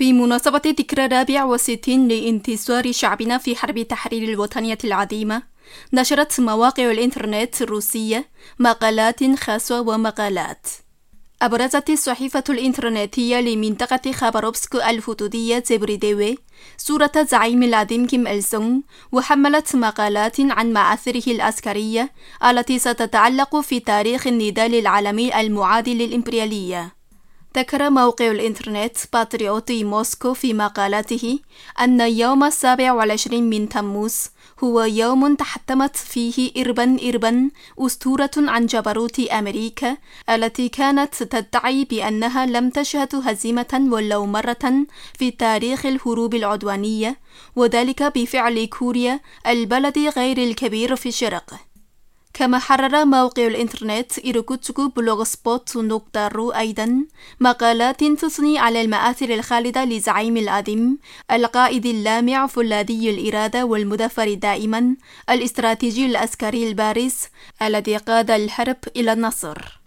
بمناسبة ذكرى 64 لانتصار شعبنا في حرب التحرير الوطنية العظيمة، نشرت مواقع الإنترنت الروسية مقالات خاصة ومقالات. أبرزت الصحيفة الإنترنتية لمنطقة خاباروفسك الحدودية زبريديوي صورة زعيم العظيم كيم إل سونغ، وحملت مقالات عن مآثره العسكرية التي ستتعلق في تاريخ النضال العالمي المعادي للإمبريالية. ذكر موقع الإنترنت باتريوتي موسكو في مقالاته أن يوم 27 من تموز هو يوم تحطمت فيه إربا أسطورة عن جبروت أمريكا التي كانت تدعي بأنها لم تشهد هزيمة ولو مرة في تاريخ الحروب العدوانية، وذلك بفعل كوريا البلد غير الكبير في الشرق. كما حرر موقع الإنترنت irkutsk-blogspot.ru أيضا مقالات تثني على المآثر الخالدة لزعيم العظيم القائد اللامع فولاذي الإرادة والمظفر دائما، الاستراتيجي العسكري البارز الذي قاد الحرب إلى النصر.